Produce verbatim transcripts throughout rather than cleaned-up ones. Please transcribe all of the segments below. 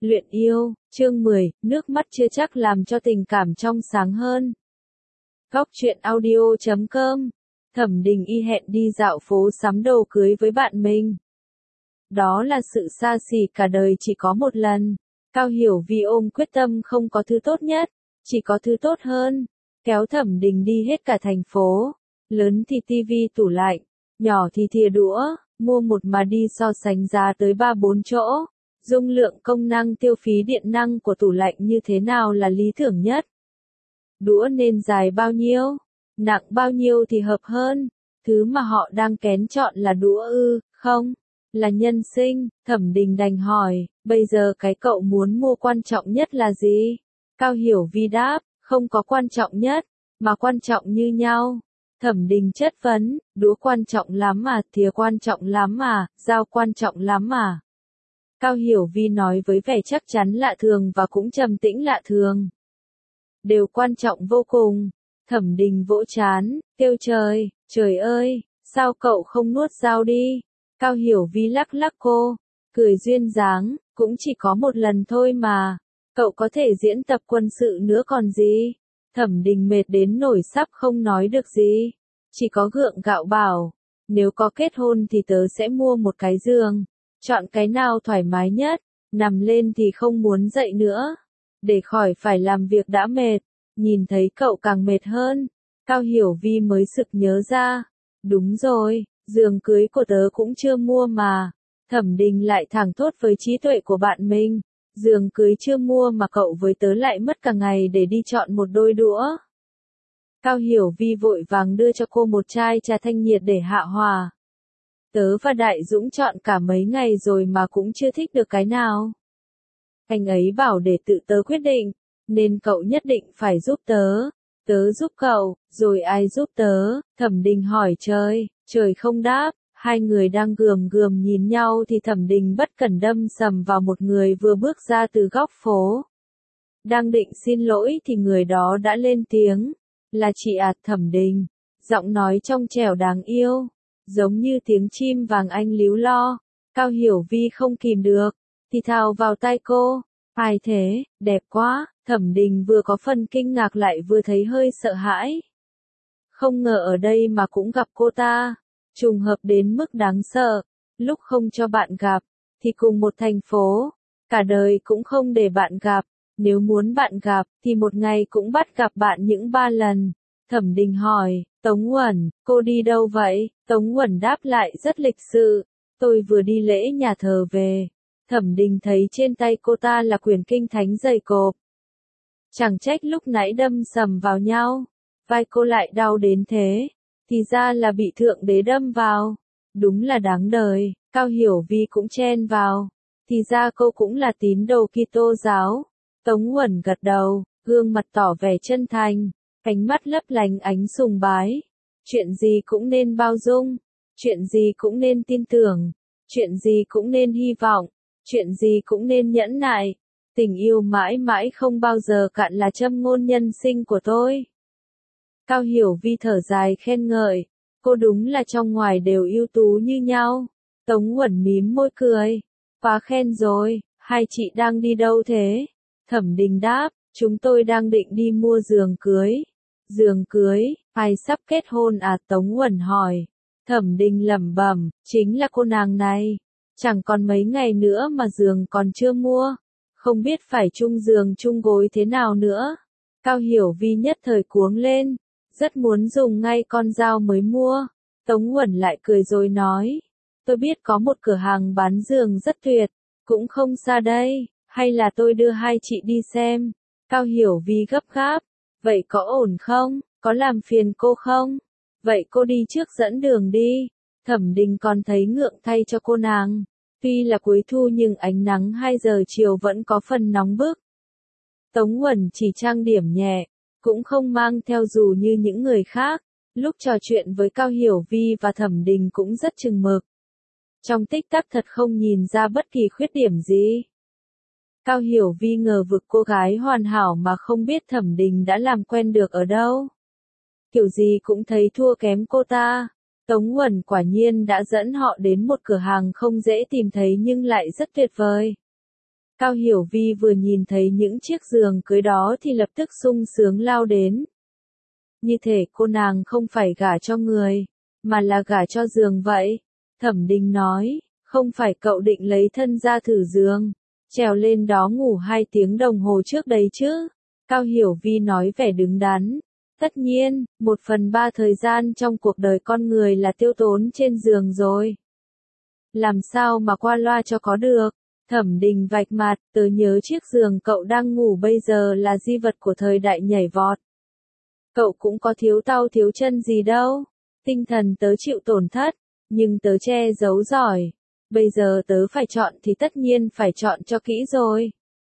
Luyện yêu, chương mười, nước mắt chưa chắc làm cho tình cảm trong sáng hơn. Góc truyện audio chấm com. Thẩm Đình Y hẹn đi dạo phố sắm đồ cưới với bạn mình. Đó là sự xa xỉ cả đời chỉ có một lần. Cao Hiểu Vi ôm quyết tâm không có thứ tốt nhất, chỉ có thứ tốt hơn. Kéo Thẩm Đình đi hết cả thành phố. Lớn thì tivi tủ lạnh, nhỏ thì thìa đũa, mua một mà đi so sánh giá tới ba bốn chỗ. Dung lượng, công năng, tiêu phí điện năng của tủ lạnh như thế nào là lý tưởng nhất? Đũa nên dài bao nhiêu? Nặng bao nhiêu thì hợp hơn? Thứ mà họ đang kén chọn là đũa ư, không? Là nhân sinh. Thẩm Đình đành hỏi, bây giờ cái cậu muốn mua quan trọng nhất là gì? Cao Hiểu Vi đáp, không có quan trọng nhất, mà quan trọng như nhau. Thẩm Đình chất vấn, đũa quan trọng lắm à, thìa quan trọng lắm à, dao quan trọng lắm à? Cao Hiểu Vi nói với vẻ chắc chắn lạ thường và cũng trầm tĩnh lạ thường. Đều quan trọng vô cùng. Thẩm Đình vỗ trán, kêu trời, trời ơi, sao cậu không nuốt dao đi? Cao Hiểu Vi lắc lắc cô, cười duyên dáng, cũng chỉ có một lần thôi mà. Cậu có thể diễn tập quân sự nữa còn gì? Thẩm Đình mệt đến nổi sắp không nói được gì. Chỉ có gượng gạo bảo, nếu có kết hôn thì tớ sẽ mua một cái giường. Chọn cái nào thoải mái nhất, nằm lên thì không muốn dậy nữa. Để khỏi phải làm việc đã mệt, nhìn thấy cậu càng mệt hơn. Cao Hiểu Vi mới sực nhớ ra. Đúng rồi, giường cưới của tớ cũng chưa mua mà. Thẩm Đình lại thẳng thốt với trí tuệ của bạn mình. Giường cưới chưa mua mà cậu với tớ lại mất cả ngày để đi chọn một đôi đũa. Cao Hiểu Vi vội vàng đưa cho cô một chai trà thanh nhiệt để hạ hòa. Tớ và Đại Dũng chọn cả mấy ngày rồi mà cũng chưa thích được cái nào. Anh ấy bảo để tự tớ quyết định, nên cậu nhất định phải giúp tớ. Tớ giúp cậu, rồi ai giúp tớ? Thẩm Đình hỏi trời, trời không đáp. Hai người đang gườm gườm nhìn nhau thì Thẩm Đình bất cẩn đâm sầm vào một người vừa bước ra từ góc phố. Đang định xin lỗi thì người đó đã lên tiếng. Là chị à? Thẩm Đình. Giọng nói trong trẻo đáng yêu, giống như tiếng chim vàng anh líu lo. Cao Hiểu Vi không kìm được, thì thào vào tai cô. Ai thế, đẹp quá. Thẩm Đình vừa có phần kinh ngạc lại vừa thấy hơi sợ hãi. Không ngờ ở đây mà cũng gặp cô ta. Trùng hợp đến mức đáng sợ. Lúc không cho bạn gặp, thì cùng một thành phố. Cả đời cũng không để bạn gặp. Nếu muốn bạn gặp, thì một ngày cũng bắt gặp bạn những ba lần. Thẩm Đình hỏi, Tống Uẩn, cô đi đâu vậy? Tống Uẩn đáp lại rất lịch sự, tôi vừa đi lễ nhà thờ về. Thẩm Đình thấy trên tay cô ta là quyển kinh thánh dày cộp. Chẳng trách lúc nãy đâm sầm vào nhau, vai cô lại đau đến thế, thì ra là bị Thượng Đế đâm vào. Đúng là đáng đời. Cao Hiểu Vi cũng chen vào, thì ra cô cũng là tín đồ Kitô giáo. Tống Uẩn gật đầu, gương mặt tỏ vẻ chân thành, ánh mắt lấp lánh ánh sùng bái. Chuyện gì cũng nên bao dung, chuyện gì cũng nên tin tưởng, chuyện gì cũng nên hy vọng, chuyện gì cũng nên nhẫn nại. Tình yêu mãi mãi không bao giờ cạn là châm ngôn nhân sinh của tôi. Cao Hiểu Vi thở dài khen ngợi, cô đúng là trong ngoài đều ưu tú như nhau. Tống Uẩn mím môi cười, quá khen rồi, hai chị đang đi đâu thế? Thẩm Đình đáp, chúng tôi đang định đi mua giường cưới. Giường cưới, ai sắp kết hôn à? Tống Uẩn hỏi. Thẩm Đình lẩm bẩm, chính là cô nàng này. Chẳng còn mấy ngày nữa mà giường còn chưa mua. Không biết phải chung giường chung gối thế nào nữa. Cao Hiểu Vi nhất thời cuống lên, rất muốn dùng ngay con dao mới mua. Tống Uẩn lại cười rồi nói, tôi biết có một cửa hàng bán giường rất tuyệt, cũng không xa đây, hay là tôi đưa hai chị đi xem. Cao Hiểu Vi gấp gáp, vậy có ổn không, có làm phiền cô không? Vậy cô đi trước dẫn đường đi. Thẩm Đình còn thấy ngượng thay cho cô nàng. Tuy là cuối thu nhưng ánh nắng hai giờ chiều vẫn có phần nóng bức. Tống Uẩn chỉ trang điểm nhẹ, cũng không mang theo dù như những người khác. Lúc trò chuyện với Cao Hiểu Vi và Thẩm Đình cũng rất chừng mực. Trong tích tắc thật không nhìn ra bất kỳ khuyết điểm gì. Cao Hiểu Vi ngờ vực cô gái hoàn hảo mà không biết Thẩm Đình đã làm quen được ở đâu. Kiểu gì cũng thấy thua kém cô ta. Tống Uẩn quả nhiên đã dẫn họ đến một cửa hàng không dễ tìm thấy nhưng lại rất tuyệt vời. Cao Hiểu Vi vừa nhìn thấy những chiếc giường cưới đó thì lập tức sung sướng lao đến. Như thể cô nàng không phải gả cho người, mà là gả cho giường vậy. Thẩm Đình nói, không phải cậu định lấy thân ra thử giường, trèo lên đó ngủ hai tiếng đồng hồ trước đấy chứ? Cao Hiểu Vi nói vẻ đứng đắn. Tất nhiên, một phần ba thời gian trong cuộc đời con người là tiêu tốn trên giường rồi. Làm sao mà qua loa cho có được? Thẩm Đình vạch mặt, tớ nhớ chiếc giường cậu đang ngủ bây giờ là di vật của thời đại nhảy vọt. Cậu cũng có thiếu tau thiếu chân gì đâu. Tinh thần tớ chịu tổn thất, nhưng tớ che giấu giỏi. Bây giờ tớ phải chọn thì tất nhiên phải chọn cho kỹ rồi.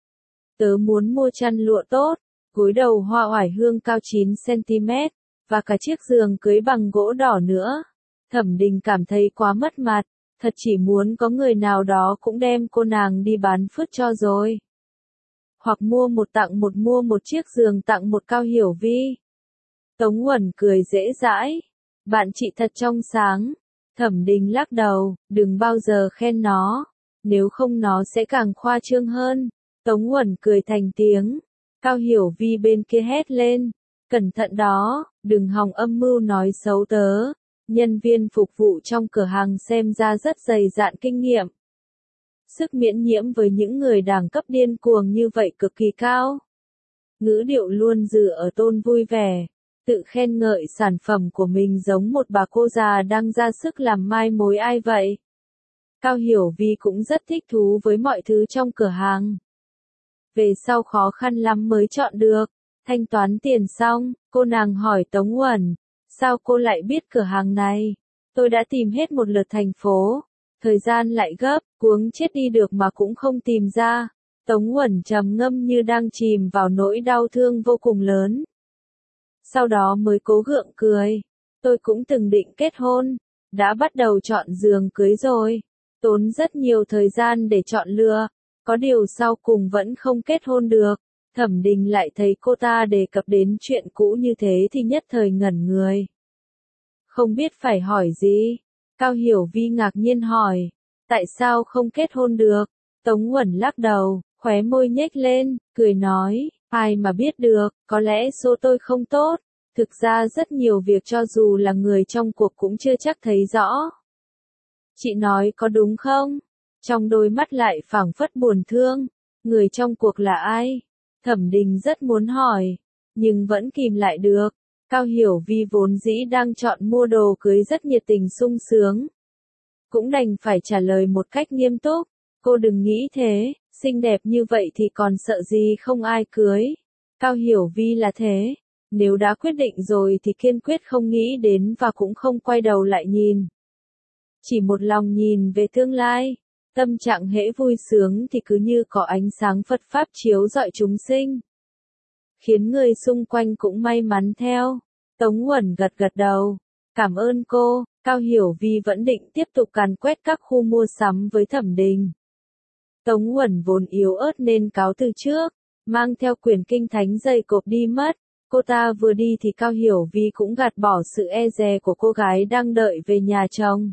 Tớ muốn mua chăn lụa tốt, gối đầu hoa oải hương cao chín xăng ti mét, và cả chiếc giường cưới bằng gỗ đỏ nữa. Thẩm Đình cảm thấy quá mất mặt, thật chỉ muốn có người nào đó cũng đem cô nàng đi bán phứt cho rồi. Hoặc mua một tặng một mua một chiếc giường tặng một Cao Hiểu Vi. Tống Uẩn cười dễ dãi. Bạn chị thật trong sáng. Thẩm Đình lắc đầu, đừng bao giờ khen nó. Nếu không nó sẽ càng khoa trương hơn. Tống Uẩn cười thành tiếng. Cao Hiểu Vi bên kia hét lên. Cẩn thận đó, đừng hòng âm mưu nói xấu tớ. Nhân viên phục vụ trong cửa hàng xem ra rất dày dạn kinh nghiệm. Sức miễn nhiễm với những người đẳng cấp điên cuồng như vậy cực kỳ cao. Ngữ điệu luôn giữ ở tôn vui vẻ. Tự khen ngợi sản phẩm của mình giống một bà cô già đang ra sức làm mai mối ai vậy. Cao Hiểu Vi cũng rất thích thú với mọi thứ trong cửa hàng. Về sau khó khăn lắm mới chọn được. Thanh toán tiền xong, cô nàng hỏi Tống Uẩn, sao cô lại biết cửa hàng này? Tôi đã tìm hết một lượt thành phố. Thời gian lại gấp, cuống chết đi được mà cũng không tìm ra. Tống Uẩn trầm ngâm như đang chìm vào nỗi đau thương vô cùng lớn. Sau đó mới cố gượng cười. Tôi cũng từng định kết hôn, đã bắt đầu chọn giường cưới rồi. Tốn rất nhiều thời gian để chọn lựa, có điều sau cùng vẫn không kết hôn được. Thẩm Đình lại thấy cô ta đề cập đến chuyện cũ như thế thì nhất thời ngẩn người. Không biết phải hỏi gì. Cao Hiểu Vi ngạc nhiên hỏi, tại sao không kết hôn được? Tống Uẩn lắc đầu, khóe môi nhếch lên, cười nói, ai mà biết được, có lẽ số tôi không tốt. Thực ra rất nhiều việc cho dù là người trong cuộc cũng chưa chắc thấy rõ. Chị nói có đúng không? Trong đôi mắt lại phảng phất buồn thương. Người trong cuộc là ai? Thẩm Đình rất muốn hỏi, nhưng vẫn kìm lại được. Cao Hiểu Vi vốn dĩ đang chọn mua đồ cưới rất nhiệt tình sung sướng. Cũng đành phải trả lời một cách nghiêm túc. Cô đừng nghĩ thế, xinh đẹp như vậy thì còn sợ gì không ai cưới. Cao Hiểu Vi là thế. Nếu đã quyết định rồi thì kiên quyết không nghĩ đến và cũng không quay đầu lại nhìn. Chỉ một lòng nhìn về tương lai. Tâm trạng hễ vui sướng thì cứ như có ánh sáng Phật Pháp chiếu rọi chúng sinh. Khiến người xung quanh cũng may mắn theo. Tống Uẩn gật gật đầu. Cảm ơn cô. Cao Hiểu Vi vẫn định tiếp tục càn quét các khu mua sắm với Thẩm Đình. Tống Uẩn vốn yếu ớt nên cáo từ trước. Mang theo quyển kinh thánh dày cộp đi mất. Cô ta vừa đi thì Cao Hiểu Vi cũng gạt bỏ sự e dè của cô gái đang đợi về nhà chồng.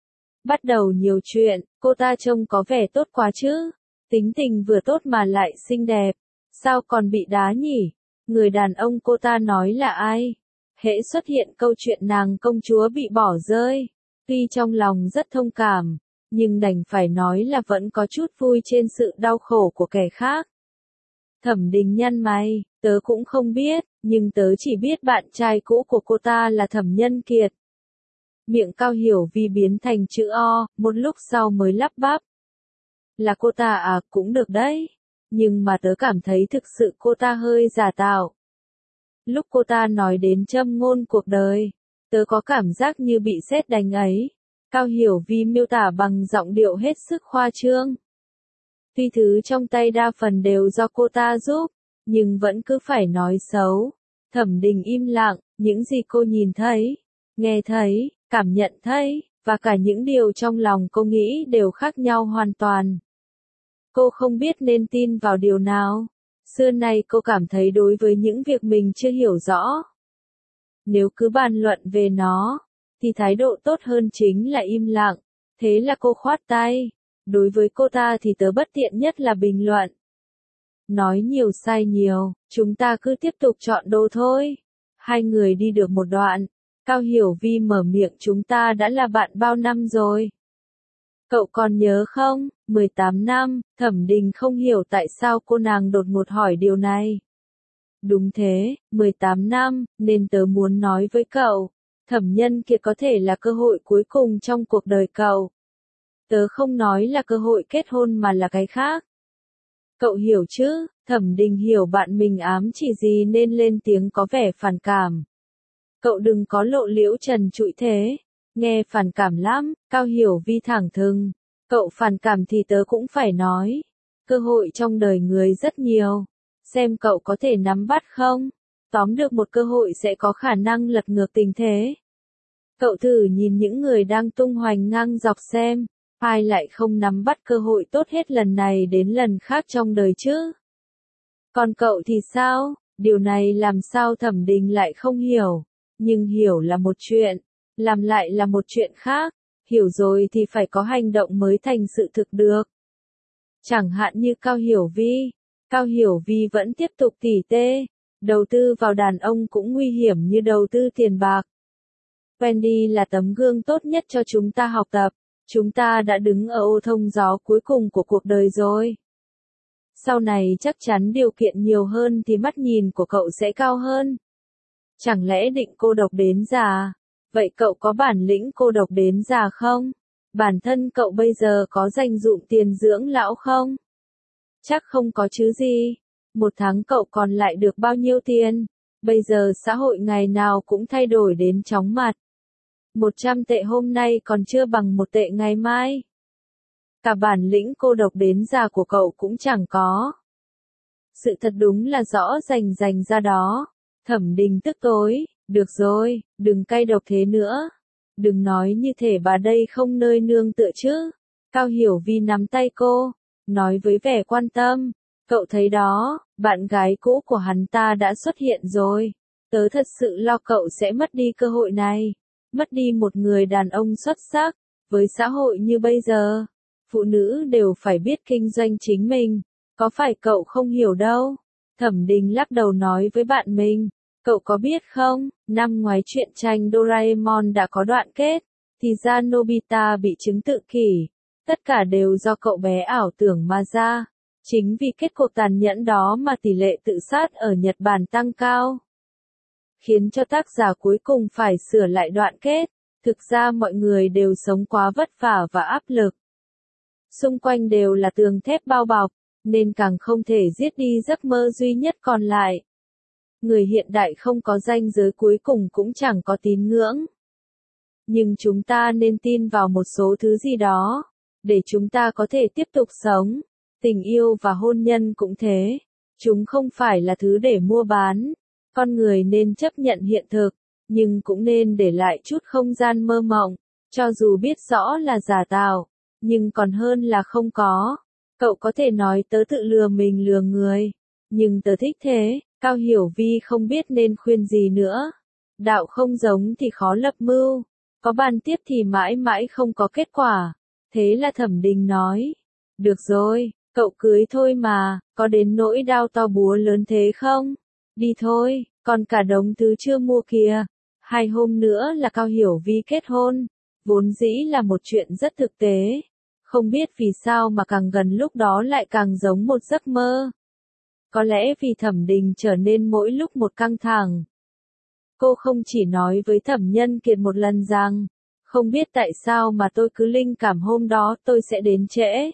Bắt đầu nhiều chuyện, cô ta trông có vẻ tốt quá chứ. Tính tình vừa tốt mà lại xinh đẹp. Sao còn bị đá nhỉ? Người đàn ông cô ta nói là ai? Hễ xuất hiện câu chuyện nàng công chúa bị bỏ rơi. Tuy trong lòng rất thông cảm, nhưng đành phải nói là vẫn có chút vui trên sự đau khổ của kẻ khác. Thẩm Đình nhăn mày, tớ cũng không biết, nhưng tớ chỉ biết bạn trai cũ của cô ta là Thẩm Nhân Kiệt. Miệng Cao Hiểu Vi biến thành chữ O, một lúc sau mới lắp bắp. Là cô ta à, cũng được đấy. Nhưng mà tớ cảm thấy thực sự cô ta hơi giả tạo. Lúc cô ta nói đến châm ngôn cuộc đời, tớ có cảm giác như bị sét đánh ấy. Cao Hiểu Vi miêu tả bằng giọng điệu hết sức khoa trương. Tuy thứ trong tay đa phần đều do cô ta giúp, nhưng vẫn cứ phải nói xấu. Thẩm Đình im lặng, những gì cô nhìn thấy, nghe thấy, cảm nhận thấy, và cả những điều trong lòng cô nghĩ đều khác nhau hoàn toàn. Cô không biết nên tin vào điều nào. Xưa nay cô cảm thấy đối với những việc mình chưa hiểu rõ, nếu cứ bàn luận về nó, thì thái độ tốt hơn chính là im lặng. Thế là cô khoát tay. Đối với cô ta thì tớ bất tiện nhất là bình luận. Nói nhiều sai nhiều, chúng ta cứ tiếp tục chọn đồ thôi. Hai người đi được một đoạn, Cao Hiểu Vi mở miệng, chúng ta đã là bạn bao năm rồi? Cậu còn nhớ không, mười tám năm, Thẩm Đình không hiểu tại sao cô nàng đột ngột hỏi điều này. Đúng thế, mười tám năm, nên tớ muốn nói với cậu, Thẩm Nhân Kiệt có thể là cơ hội cuối cùng trong cuộc đời cậu. Tớ không nói là cơ hội kết hôn mà là cái khác. Cậu hiểu chứ? Thẩm Đình hiểu bạn mình ám chỉ gì nên lên tiếng có vẻ phản cảm. Cậu đừng có lộ liễu trần trụi thế. Nghe phản cảm lắm, Cao Hiểu Vi thẳng thừng. Cậu phản cảm thì tớ cũng phải nói. Cơ hội trong đời người rất nhiều. Xem cậu có thể nắm bắt không? Tóm được một cơ hội sẽ có khả năng lật ngược tình thế. Cậu thử nhìn những người đang tung hoành ngang dọc xem. Ai lại không nắm bắt cơ hội tốt hết lần này đến lần khác trong đời chứ? Còn cậu thì sao? Điều này làm sao Thẩm Đình lại không hiểu? Nhưng hiểu là một chuyện, làm lại là một chuyện khác. Hiểu rồi thì phải có hành động mới thành sự thực được. Chẳng hạn như Cao Hiểu Vi. Cao Hiểu Vi vẫn tiếp tục tỉ tê. Đầu tư vào đàn ông cũng nguy hiểm như đầu tư tiền bạc. Wendy là tấm gương tốt nhất cho chúng ta học tập. Chúng ta đã đứng ở ô thông gió cuối cùng của cuộc đời rồi. Sau này chắc chắn điều kiện nhiều hơn thì mắt nhìn của cậu sẽ cao hơn. Chẳng lẽ định cô độc đến già? Vậy cậu có bản lĩnh cô độc đến già không? Bản thân cậu bây giờ có dành dụm tiền dưỡng lão không? Chắc không có chứ gì. Một tháng cậu còn lại được bao nhiêu tiền? Bây giờ xã hội ngày nào cũng thay đổi đến chóng mặt. Một trăm tệ hôm nay còn chưa bằng một tệ ngày mai. Cả bản lĩnh cô độc đến già của cậu cũng chẳng có. Sự thật đúng là rõ rành rành ra đó. Thẩm Đình tức tối, được rồi, đừng cay độc thế nữa. Đừng nói như thể bà đây không nơi nương tựa chứ. Cao Hiểu Vi nắm tay cô, nói với vẻ quan tâm. Cậu thấy đó, bạn gái cũ của hắn ta đã xuất hiện rồi. Tớ thật sự lo cậu sẽ mất đi cơ hội này. Mất đi một người đàn ông xuất sắc. Với xã hội như bây giờ, phụ nữ đều phải biết kinh doanh chính mình. Có phải cậu không hiểu đâu? Thẩm Đình lắc đầu nói với bạn mình. Cậu có biết không, năm ngoái truyện tranh Doraemon đã có đoạn kết. Thì ra Nobita bị chứng tự kỷ. Tất cả đều do cậu bé ảo tưởng mà ra. Chính vì kết cuộc tàn nhẫn đó mà tỷ lệ tự sát ở Nhật Bản tăng cao. Khiến cho tác giả cuối cùng phải sửa lại đoạn kết. Thực ra mọi người đều sống quá vất vả và áp lực. Xung quanh đều là tường thép bao bọc, nên càng không thể giết đi giấc mơ duy nhất còn lại. Người hiện đại không có ranh giới cuối cùng cũng chẳng có tín ngưỡng. Nhưng chúng ta nên tin vào một số thứ gì đó, để chúng ta có thể tiếp tục sống. Tình yêu và hôn nhân cũng thế. Chúng không phải là thứ để mua bán. Con người nên chấp nhận hiện thực, nhưng cũng nên để lại chút không gian mơ mộng, cho dù biết rõ là giả tạo, nhưng còn hơn là không có. Cậu có thể nói tớ tự lừa mình lừa người, nhưng tớ thích thế. Cao Hiểu Vi không biết nên khuyên gì nữa. Đạo không giống thì khó lập mưu, có bàn tiếp thì mãi mãi không có kết quả. Thế là Thẩm Đình nói, được rồi, cậu cưới thôi mà, có đến nỗi đao to búa lớn thế không? Đi thôi, còn cả đống thứ chưa mua kìa. Hai hôm nữa là Cao Hiểu Vi kết hôn, vốn dĩ là một chuyện rất thực tế. Không biết vì sao mà càng gần lúc đó lại càng giống một giấc mơ. Có lẽ vì Thẩm Đình trở nên mỗi lúc một căng thẳng. Cô không chỉ nói với Thẩm Nhân Kiệt một lần rằng, không biết tại sao mà tôi cứ linh cảm hôm đó tôi sẽ đến trễ.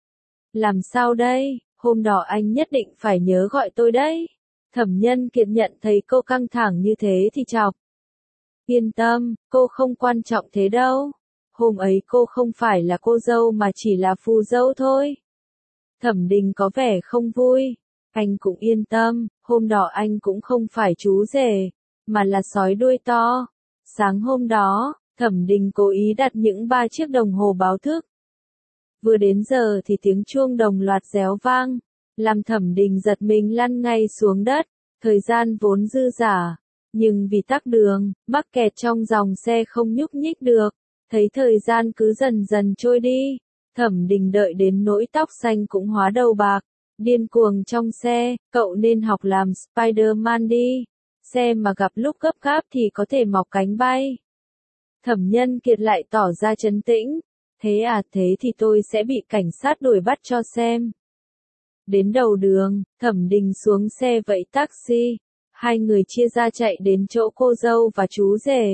Làm sao đây, hôm đó anh nhất định phải nhớ gọi tôi đấy. Thẩm Nhân Kiệt nhận thấy cô căng thẳng như thế thì chọc. Yên tâm, cô không quan trọng thế đâu. Hôm ấy cô không phải là cô dâu mà chỉ là phù dâu thôi. Thẩm Đình có vẻ không vui. Anh cũng yên tâm, hôm đó anh cũng không phải chú rể, mà là sói đuôi to. Sáng hôm đó, Thẩm Đình cố ý đặt những ba chiếc đồng hồ báo thức. Vừa đến giờ thì tiếng chuông đồng loạt réo vang, làm Thẩm Đình giật mình lăn ngay xuống đất. Thời gian vốn dư dả, nhưng vì tắc đường, mắc kẹt trong dòng xe không nhúc nhích được, thấy thời gian cứ dần dần trôi đi. Thẩm Đình đợi đến nỗi tóc xanh cũng hóa đầu bạc, điên cuồng trong xe, cậu nên học làm Spider-Man đi, xe mà gặp lúc gấp gáp thì có thể mọc cánh bay. Thẩm Nhân Kiệt lại tỏ ra trấn tĩnh, thế à, thế thì tôi sẽ bị cảnh sát đuổi bắt cho xem. Đến đầu đường, Thẩm Đình xuống xe vẫy taxi, hai người chia ra chạy đến chỗ cô dâu và chú rể.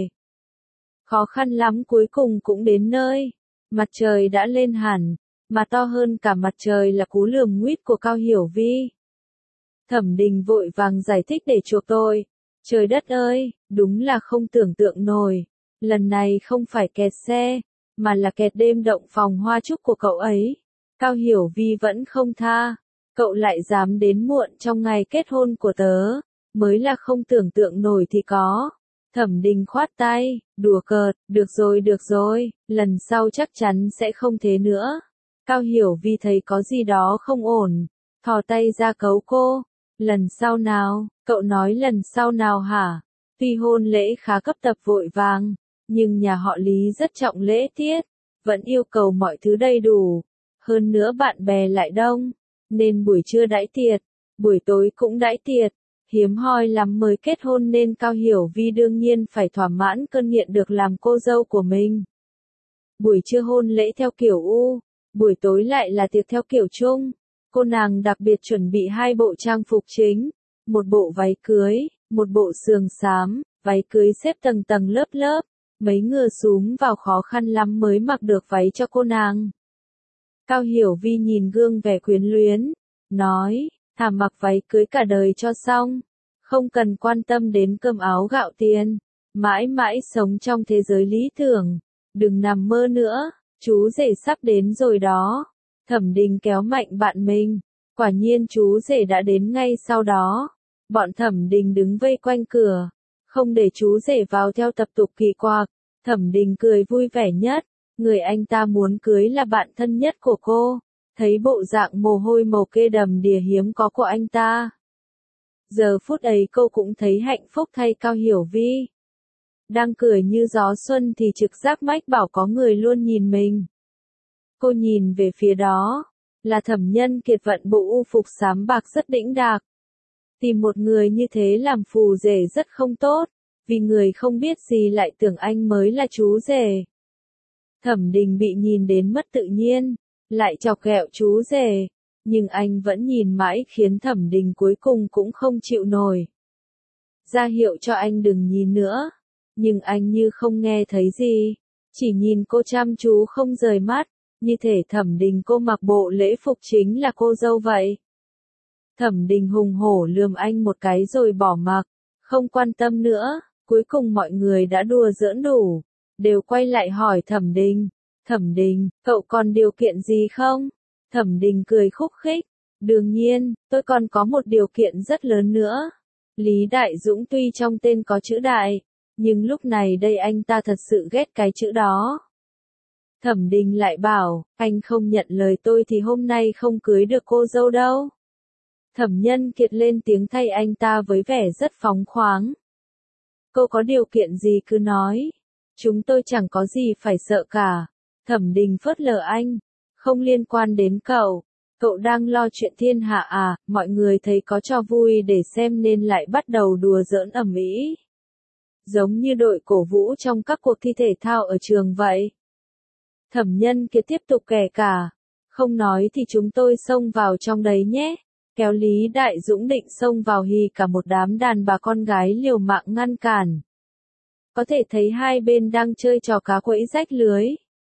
Khó khăn lắm cuối cùng cũng đến nơi, mặt trời đã lên hẳn, mà to hơn cả mặt trời là cú lườm nguýt của Cao Hiểu Vi. Thẩm Đình vội vàng giải thích để chuộc tôi, trời đất ơi, đúng là không tưởng tượng nổi, lần này không phải kẹt xe, mà là kẹt đêm động phòng hoa chúc của cậu ấy. Cao Hiểu Vi vẫn không tha, cậu lại dám đến muộn trong ngày kết hôn của tớ, mới là không tưởng tượng nổi thì có. Thẩm Đình khoát tay, đùa cợt, được rồi được rồi, lần sau chắc chắn sẽ không thế nữa. Cao Hiểu Vi thấy có gì đó không ổn, thò tay ra cấu cô, lần sau nào, cậu nói lần sau nào hả? Tuy hôn lễ khá cấp tập vội vàng, nhưng nhà họ Lý rất trọng lễ tiết, vẫn yêu cầu mọi thứ đầy đủ, hơn nữa bạn bè lại đông, nên buổi trưa đãi tiệc, buổi tối cũng đãi tiệc. Hiếm hoi lắm mới kết hôn nên Cao Hiểu Vi đương nhiên phải thỏa mãn cơn nghiện được làm cô dâu của mình. Buổi trưa hôn lễ theo kiểu U, buổi tối lại là tiệc theo kiểu Trung. Cô nàng đặc biệt chuẩn bị hai bộ trang phục chính, một bộ váy cưới, một bộ sườn xám, váy cưới xếp tầng tầng lớp lớp, mấy ngựa súm vào khó khăn lắm mới mặc được váy cho cô nàng. Cao Hiểu Vi nhìn gương vẻ quyến luyến, nói, thà mặc váy cưới cả đời cho xong, không cần quan tâm đến cơm áo gạo tiền, mãi mãi sống trong thế giới lý tưởng, đừng nằm mơ nữa, chú rể sắp đến rồi đó. Thẩm Đình kéo mạnh bạn mình, quả nhiên chú rể đã đến ngay sau đó. Bọn Thẩm Đình đứng vây quanh cửa, không để chú rể vào theo tập tục kỳ quặc. Thẩm Đình cười vui vẻ nhất, người anh ta muốn cưới là bạn thân nhất của cô. Thấy bộ dạng mồ hôi mồ kê đầm đìa hiếm có của anh ta. Giờ phút ấy cô cũng thấy hạnh phúc thay Cao Hiểu Vi. Đang cười như gió xuân thì trực giác mách bảo có người luôn nhìn mình. Cô nhìn về phía đó, là Thẩm Nhân Kiệt vận bộ u phục xám bạc rất đĩnh đạc. Tìm một người như thế làm phù rể rất không tốt, vì người không biết gì lại tưởng anh mới là chú rể. Thẩm Đình bị nhìn đến mất tự nhiên, lại chọc ghẹo chú rể, nhưng anh vẫn nhìn mãi khiến Thẩm Đình cuối cùng cũng không chịu nổi. Ra hiệu cho anh đừng nhìn nữa, nhưng anh như không nghe thấy gì, chỉ nhìn cô chăm chú không rời mắt, như thể Thẩm Đình cô mặc bộ lễ phục chính là cô dâu vậy. Thẩm Đình hùng hổ lườm anh một cái rồi bỏ mặc, không quan tâm nữa, cuối cùng mọi người đã đùa giỡn đủ, đều quay lại hỏi Thẩm Đình. Thẩm Đình, cậu còn điều kiện gì không? Thẩm Đình cười khúc khích, đương nhiên, tôi còn có một điều kiện rất lớn nữa. Lý Đại Dũng tuy trong tên có chữ đại, nhưng lúc này đây anh ta thật sự ghét cái chữ đó. Thẩm Đình lại bảo, anh không nhận lời tôi thì hôm nay không cưới được cô dâu đâu. Thẩm Nhân Kiệt lên tiếng thay anh ta với vẻ rất phóng khoáng. Cô có điều kiện gì cứ nói, chúng tôi chẳng có gì phải sợ cả. Thẩm Đình phớt lờ anh, không liên quan đến cậu, cậu đang lo chuyện thiên hạ à, mọi người thấy có trò vui để xem nên lại bắt đầu đùa giỡn ầm ĩ. Giống như đội cổ vũ trong các cuộc thi thể thao ở trường vậy. Thẩm Nhân Kiệt tiếp tục kể cả, không nói thì chúng tôi xông vào trong đấy nhé. Kéo Lý Đại Dũng định xông vào hì cả một đám đàn bà con gái liều mạng ngăn cản. Có thể thấy hai bên đang chơi trò cá quẫy rách lưới.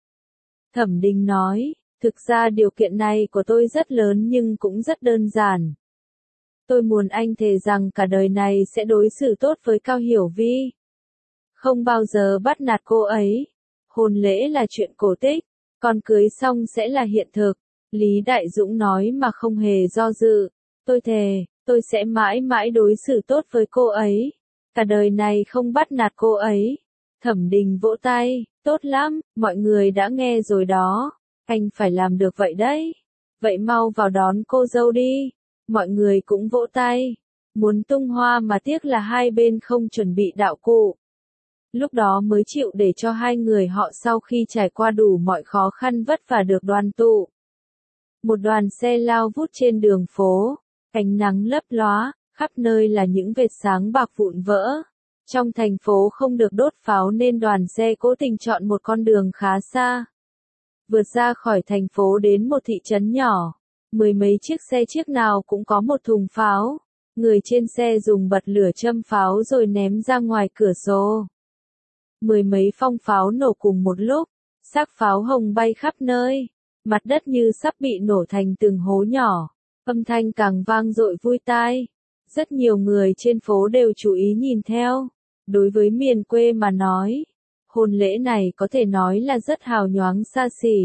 Thẩm Đình nói, thực ra điều kiện này của tôi rất lớn nhưng cũng rất đơn giản. Tôi muốn anh thề rằng cả đời này sẽ đối xử tốt với Cao Hiểu Vi. Không bao giờ bắt nạt cô ấy. Hôn lễ là chuyện cổ tích, còn cưới xong sẽ là hiện thực. Lý Đại Dũng nói mà không hề do dự. Tôi thề, tôi sẽ mãi mãi đối xử tốt với cô ấy. Cả đời này không bắt nạt cô ấy. Thẩm Đình vỗ tay, tốt lắm, mọi người đã nghe rồi đó. Anh phải làm được vậy đấy. Vậy mau vào đón cô dâu đi. Mọi người cũng vỗ tay. Muốn tung hoa mà tiếc là hai bên không chuẩn bị đạo cụ. lúc đó mới chịu để cho hai người họ sau khi trải qua đủ mọi khó khăn vất vả được đoàn tụ. Một đoàn xe lao vút trên đường phố, ánh nắng lấp lóa, khắp nơi là những vệt sáng bạc vụn vỡ. Trong thành phố không được đốt pháo nên đoàn xe cố tình chọn một con đường khá xa. Vượt ra khỏi thành phố đến một thị trấn nhỏ, mười mấy chiếc xe chiếc nào cũng có một thùng pháo. Người trên xe dùng bật lửa châm pháo rồi ném ra ngoài cửa sổ. Mười mấy phong pháo nổ cùng một lúc, xác pháo hồng bay khắp nơi, mặt đất như sắp bị nổ thành từng hố nhỏ, âm thanh càng vang dội vui tai. Rất nhiều người trên phố đều chú ý nhìn theo. Đối với miền quê mà nói, hôn lễ này có thể nói là rất hào nhoáng xa xỉ.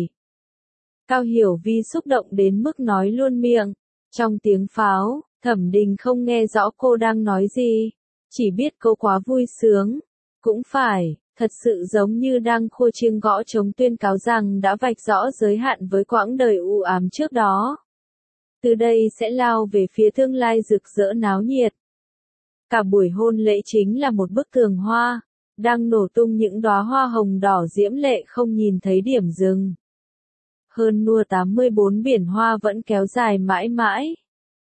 Cao Hiểu Vi xúc động đến mức nói luôn miệng. Trong tiếng pháo, Thẩm Đình không nghe rõ cô đang nói gì, chỉ biết cô quá vui sướng. Cũng phải, thật sự giống như đang khua chiêng gõ trống tuyên cáo rằng đã vạch rõ giới hạn với quãng đời u ám trước đó. Từ đây sẽ lao về phía tương lai rực rỡ náo nhiệt. Cả buổi hôn lễ chính là một bức tường hoa, đang nổ tung những đóa hoa hồng đỏ diễm lệ không nhìn thấy điểm dừng. Hơn nua tám mươi bốn biển hoa vẫn kéo dài mãi mãi.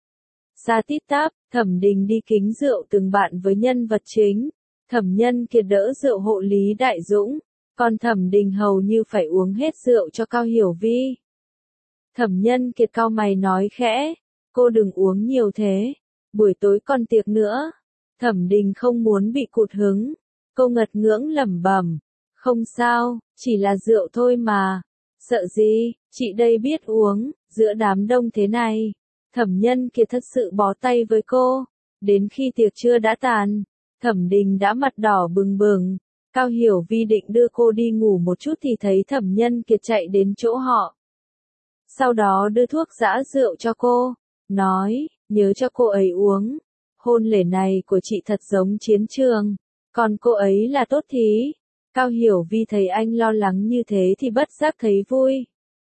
Ra tít táp, Thẩm Đình đi kính rượu từng bạn với nhân vật chính. Thẩm Nhân Kiệt đỡ rượu hộ Lý Đại Dũng, còn Thẩm Đình hầu như phải uống hết rượu cho Cao Hiểu Vi. Thẩm Nhân Kiệt cau mày nói khẽ, cô đừng uống nhiều thế, buổi tối còn tiệc nữa. Thẩm Đình không muốn bị cụt hứng, cô ngật ngưỡng lẩm bẩm, không sao, chỉ là rượu thôi mà, sợ gì, chị đây biết uống, giữa đám đông thế này. Thẩm Nhân Kiệt thật sự bó tay với cô, đến khi tiệc trưa đã tàn, Thẩm Đình đã mặt đỏ bừng bừng. Cao Hiểu Vi định đưa cô đi ngủ một chút thì thấy Thẩm Nhân Kiệt chạy đến chỗ họ. Sau đó đưa thuốc giã rượu cho cô, nói, nhớ cho cô ấy uống. Hôn lễ này của chị thật giống chiến trường, còn cô ấy là tốt thí. Cao Hiểu Vi thấy anh lo lắng như thế thì bất giác thấy vui.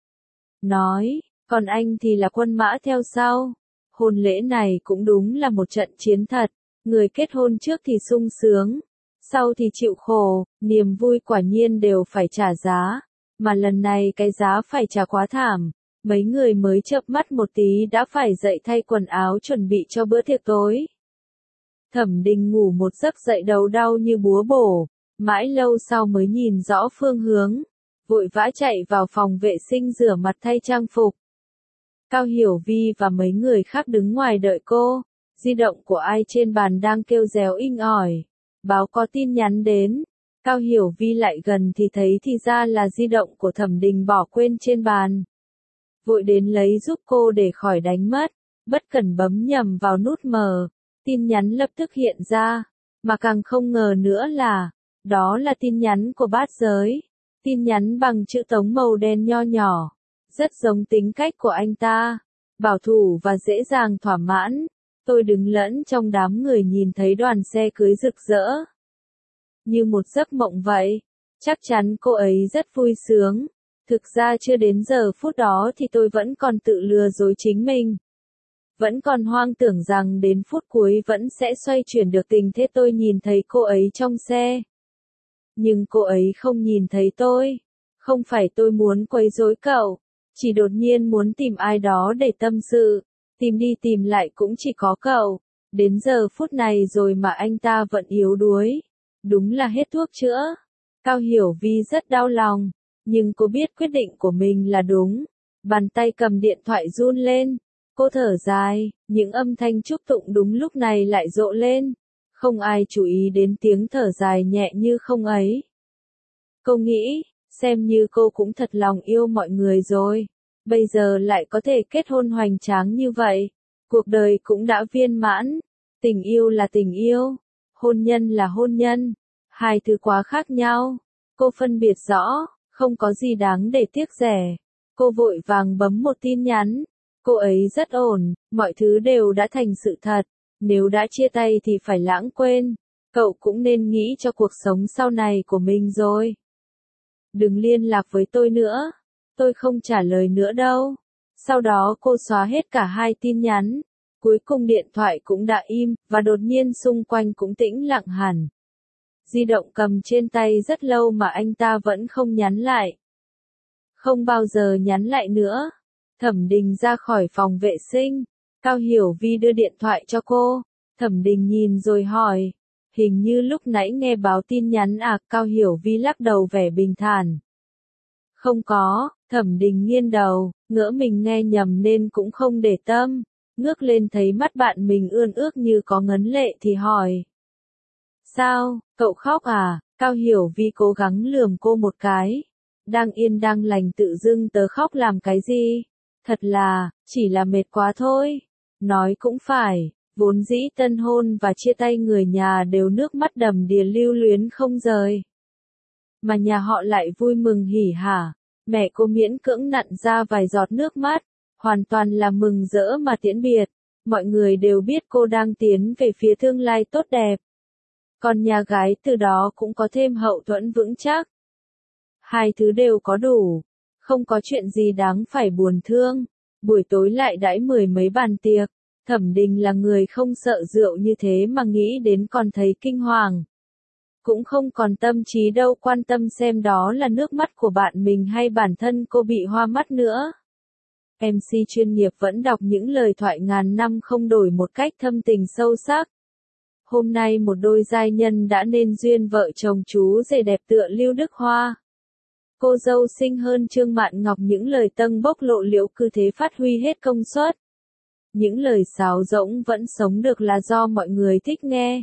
Nói, còn anh thì là quân mã theo sau. Hôn lễ này cũng đúng là một trận chiến thật, người kết hôn trước thì sung sướng, sau thì chịu khổ, niềm vui quả nhiên đều phải trả giá, mà lần này cái giá phải trả quá thảm. Mấy người mới chợp mắt một tí đã phải dậy thay quần áo chuẩn bị cho bữa tiệc tối. Thẩm Đình ngủ một giấc dậy đầu đau như búa bổ, mãi lâu sau mới nhìn rõ phương hướng, vội vã chạy vào phòng vệ sinh rửa mặt thay trang phục. Cao Hiểu Vi và mấy người khác đứng ngoài đợi cô, di động của ai trên bàn đang kêu réo inh ỏi, báo có tin nhắn đến. Cao Hiểu Vi lại gần thì thấy thì ra là di động của Thẩm Đình bỏ quên trên bàn. Vội đến lấy giúp cô để khỏi đánh mất, bất cẩn bấm nhầm vào nút mờ, tin nhắn lập tức hiện ra, mà càng không ngờ nữa là, đó là tin nhắn của Bát Giới, tin nhắn bằng chữ tống màu đen nho nhỏ, rất giống tính cách của anh ta, bảo thủ và dễ dàng thỏa mãn. Tôi đứng lẫn trong đám người nhìn thấy đoàn xe cưới rực rỡ, như một giấc mộng vậy, chắc chắn cô ấy rất vui sướng. Thực ra chưa đến giờ phút đó thì tôi vẫn còn tự lừa dối chính mình. Vẫn còn hoang tưởng rằng đến phút cuối vẫn sẽ xoay chuyển được tình thế. Tôi nhìn thấy cô ấy trong xe. Nhưng cô ấy không nhìn thấy tôi. Không phải tôi muốn quấy rối cậu, chỉ đột nhiên muốn tìm ai đó để tâm sự. Tìm đi tìm lại cũng chỉ có cậu. Đến giờ phút này rồi mà anh ta vẫn yếu đuối. Đúng là hết thuốc chữa. Cao Hiểu Vi rất đau lòng. Nhưng cô biết quyết định của mình là đúng. Bàn tay cầm điện thoại run lên. Cô thở dài, những âm thanh chúc tụng đúng lúc này lại rộ lên. Không ai chú ý đến tiếng thở dài nhẹ như không ấy. Cô nghĩ, xem như cô cũng thật lòng yêu mọi người rồi. Bây giờ lại có thể kết hôn hoành tráng như vậy. Cuộc đời cũng đã viên mãn. Tình yêu là tình yêu. Hôn nhân là hôn nhân. Hai thứ quá khác nhau. Cô phân biệt rõ. Không có gì đáng để tiếc rẻ. Cô vội vàng bấm một tin nhắn. Cô ấy rất ổn, mọi thứ đều đã thành sự thật. Nếu đã chia tay thì phải lãng quên. Cậu cũng nên nghĩ cho cuộc sống sau này của mình rồi. Đừng liên lạc với tôi nữa. Tôi không trả lời nữa đâu. Sau đó cô xóa hết cả hai tin nhắn. Cuối cùng điện thoại cũng đã im, và đột nhiên xung quanh cũng tĩnh lặng hẳn. Di động cầm trên tay rất lâu mà anh ta vẫn không nhắn lại. Không bao giờ nhắn lại nữa. Thẩm Đình ra khỏi phòng vệ sinh. Cao Hiểu Vi đưa điện thoại cho cô. Thẩm Đình nhìn rồi hỏi. Hình như lúc nãy nghe báo tin nhắn à? Cao Hiểu Vi lắc đầu vẻ bình thản. Không có. Thẩm Đình nghiêng đầu, ngỡ mình nghe nhầm nên cũng không để tâm. Ngước lên thấy mắt bạn mình ươn ước như có ngấn lệ thì hỏi. Sao, cậu khóc à? Cao Hiểu Vi cố gắng lườm cô một cái. Đang yên đang lành tự dưng tớ khóc làm cái gì? Thật là, chỉ là mệt quá thôi. Nói cũng phải, vốn dĩ tân hôn và chia tay người nhà đều nước mắt đầm đìa lưu luyến không rời. Mà nhà họ lại vui mừng hỉ hả. Mẹ cô miễn cưỡng nặn ra vài giọt nước mắt, hoàn toàn là mừng rỡ mà tiễn biệt. Mọi người đều biết cô đang tiến về phía tương lai tốt đẹp. Còn nhà gái từ đó cũng có thêm hậu thuẫn vững chắc. Hai thứ đều có đủ, không có chuyện gì đáng phải buồn thương. Buổi tối lại đãi mười mấy bàn tiệc, Thẩm Đình là người không sợ rượu như thế mà nghĩ đến còn thấy kinh hoàng. Cũng không còn tâm trí đâu quan tâm xem đó là nước mắt của bạn mình hay bản thân cô bị hoa mắt nữa. em xê chuyên nghiệp vẫn đọc những lời thoại ngàn năm không đổi một cách thâm tình sâu sắc. Hôm nay một đôi giai nhân đã nên duyên vợ chồng chú rể đẹp tựa Lưu Đức Hoa. Cô dâu xinh hơn Trương Mạn Ngọc, những lời tâng bốc lộ liễu cứ thế phát huy hết công suất. Những lời sáo rỗng vẫn sống được là do mọi người thích nghe.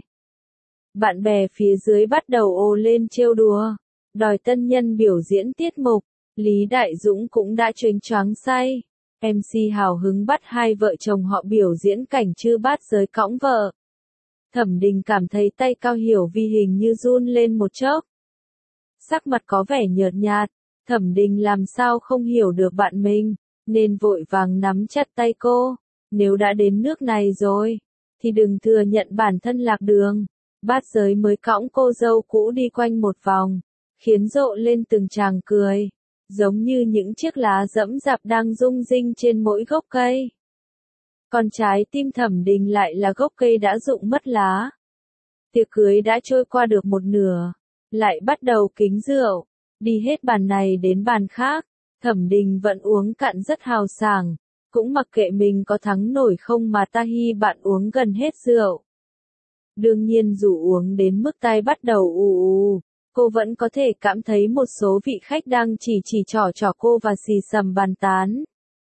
Bạn bè phía dưới bắt đầu ồ lên trêu đùa, đòi tân nhân biểu diễn tiết mục. Lý Đại Dũng cũng đã choáng choáng say. em xê hào hứng bắt hai vợ chồng họ biểu diễn cảnh chư bát giới cõng vợ. Thẩm Đình cảm thấy tay Cao Hiểu Vi hình như run lên một chốc. Sắc mặt có vẻ nhợt nhạt, Thẩm Đình làm sao không hiểu được bạn mình, nên vội vàng nắm chặt tay cô. Nếu đã đến nước này rồi, thì đừng thừa nhận bản thân lạc đường. Bát giới mới cõng cô dâu cũ đi quanh một vòng, khiến rộ lên từng tràng cười, giống như những chiếc lá dẫm dạp đang rung rinh trên mỗi gốc cây. Còn trái tim Thẩm Đình lại là gốc cây đã rụng mất lá. Tiệc cưới đã trôi qua được một nửa, lại bắt đầu kính rượu, đi hết bàn này đến bàn khác. Thẩm Đình vẫn uống cạn rất hào sảng, cũng mặc kệ mình có thắng nổi không mà Tahi bạn uống gần hết rượu. Đương nhiên dù uống đến mức tai bắt đầu ù ù, cô vẫn có thể cảm thấy một số vị khách đang chỉ chỉ trỏ trỏ cô và xì xầm bàn tán.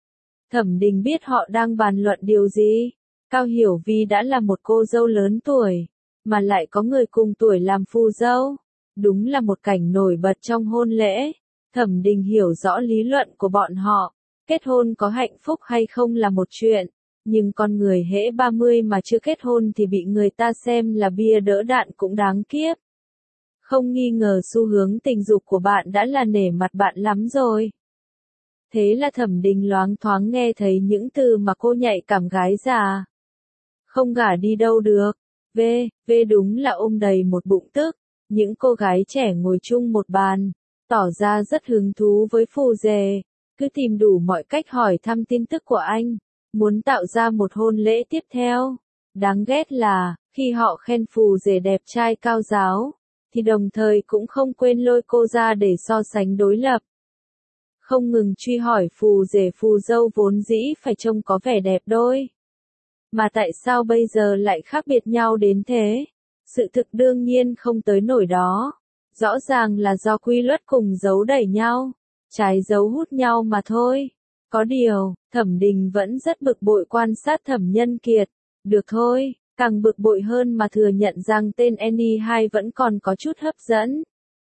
Thẩm Đình biết họ đang bàn luận điều gì. Cao Hiểu Vi đã là một cô dâu lớn tuổi, mà lại có người cùng tuổi làm phù dâu. Đúng là một cảnh nổi bật trong hôn lễ. Thẩm Đình hiểu rõ lý luận của bọn họ. Kết hôn có hạnh phúc hay không là một chuyện, nhưng con người hễ ba mươi mà chưa kết hôn thì bị người ta xem là bia đỡ đạn cũng đáng kiếp. Không nghi ngờ xu hướng tình dục của bạn đã là nể mặt bạn lắm rồi. Thế là Thẩm Đình loáng thoáng nghe thấy những từ mà cô nhạy cảm gái già. Không gả đi đâu được. V, V đúng là ôm đầy một bụng tức. Những cô gái trẻ ngồi chung một bàn, tỏ ra rất hứng thú với phù dề, cứ tìm đủ mọi cách hỏi thăm tin tức của anh, muốn tạo ra một hôn lễ tiếp theo. Đáng ghét là, khi họ khen phù dề đẹp trai cao giáo, thì đồng thời cũng không quên lôi cô ra để so sánh đối lập. Không ngừng truy hỏi phù rể phù dâu vốn dĩ phải trông có vẻ đẹp đôi. Mà tại sao bây giờ lại khác biệt nhau đến thế? Sự thực đương nhiên không tới nổi đó. Rõ ràng là do quy luật cùng dấu đẩy nhau, trái dấu hút nhau mà thôi. Có điều, Thẩm Đình vẫn rất bực bội quan sát Thẩm Nhân Kiệt. Được thôi, càng bực bội hơn mà thừa nhận rằng tên Annie hai vẫn còn có chút hấp dẫn.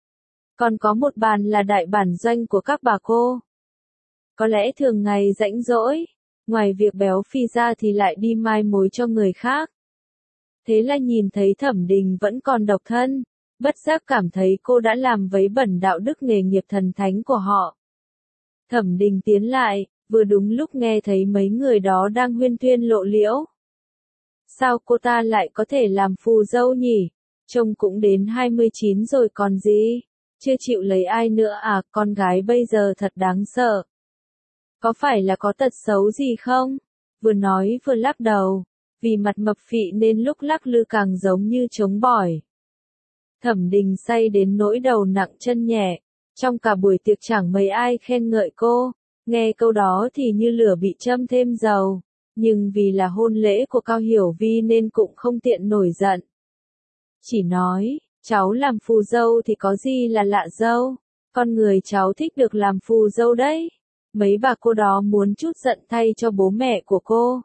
Còn có một bàn là đại bản doanh của các bà cô. Có lẽ thường ngày rãnh rỗi, ngoài việc béo phì ra thì lại đi mai mối cho người khác. Thế là nhìn thấy Thẩm Đình vẫn còn độc thân, bất giác cảm thấy cô đã làm vấy bẩn đạo đức nghề nghiệp thần thánh của họ. Thẩm Đình tiến lại, vừa đúng lúc nghe thấy mấy người đó đang huyên thuyên lộ liễu. Sao cô ta lại có thể làm phù dâu nhỉ? Trông cũng đến hai mươi chín rồi còn gì? Chưa chịu lấy ai nữa à? Con gái bây giờ thật đáng sợ. Có phải là có tật xấu gì không? Vừa nói vừa lắc đầu. Vì mặt mập phị nên lúc lắc lư càng giống như trống bỏi. Thẩm Đình say đến nỗi đầu nặng chân nhẹ, trong cả buổi tiệc chẳng mấy ai khen ngợi cô, nghe câu đó thì như lửa bị châm thêm dầu, nhưng vì là hôn lễ của Cao Hiểu Vi nên cũng không tiện nổi giận. Chỉ nói, cháu làm phù dâu thì có gì là lạ dâu, con người cháu thích được làm phù dâu đấy. Mấy bà cô đó muốn chút giận thay cho bố mẹ của cô,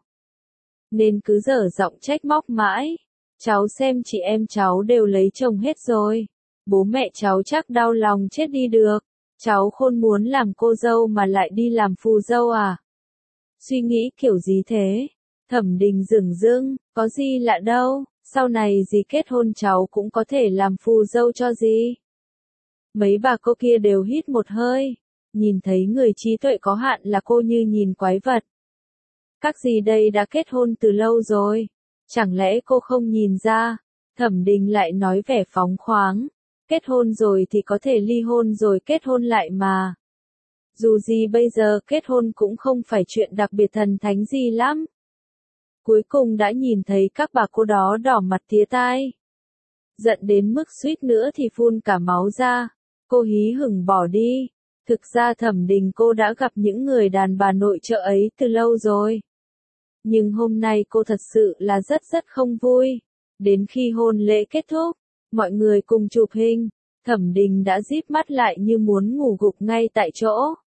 nên cứ dở giọng trách móc mãi. Cháu xem chị em cháu đều lấy chồng hết rồi, bố mẹ cháu chắc đau lòng chết đi được, cháu khôn muốn làm cô dâu mà lại đi làm phù dâu à? Suy nghĩ kiểu gì thế? Thẩm Đình dửng dưng, có gì lạ đâu, sau này gì kết hôn cháu cũng có thể làm phù dâu cho gì. Mấy bà cô kia đều hít một hơi, nhìn thấy người trí tuệ có hạn là cô như nhìn quái vật. Các dì đây đã kết hôn từ lâu rồi, chẳng lẽ cô không nhìn ra? Thẩm Đình lại nói vẻ phóng khoáng, kết hôn rồi thì có thể ly hôn rồi kết hôn lại mà. Dù gì bây giờ kết hôn cũng không phải chuyện đặc biệt thần thánh gì lắm. Cuối cùng đã nhìn thấy các bà cô đó đỏ mặt tía tai, giận đến mức suýt nữa thì phun cả máu ra. Cô hí hửng bỏ đi. Thực ra Thẩm Đình cô đã gặp những người đàn bà nội trợ ấy từ lâu rồi. Nhưng hôm nay cô thật sự là rất rất không vui. Đến khi hôn lễ kết thúc, mọi người cùng chụp hình, Thẩm Đình đã díp mắt lại như muốn ngủ gục ngay tại chỗ.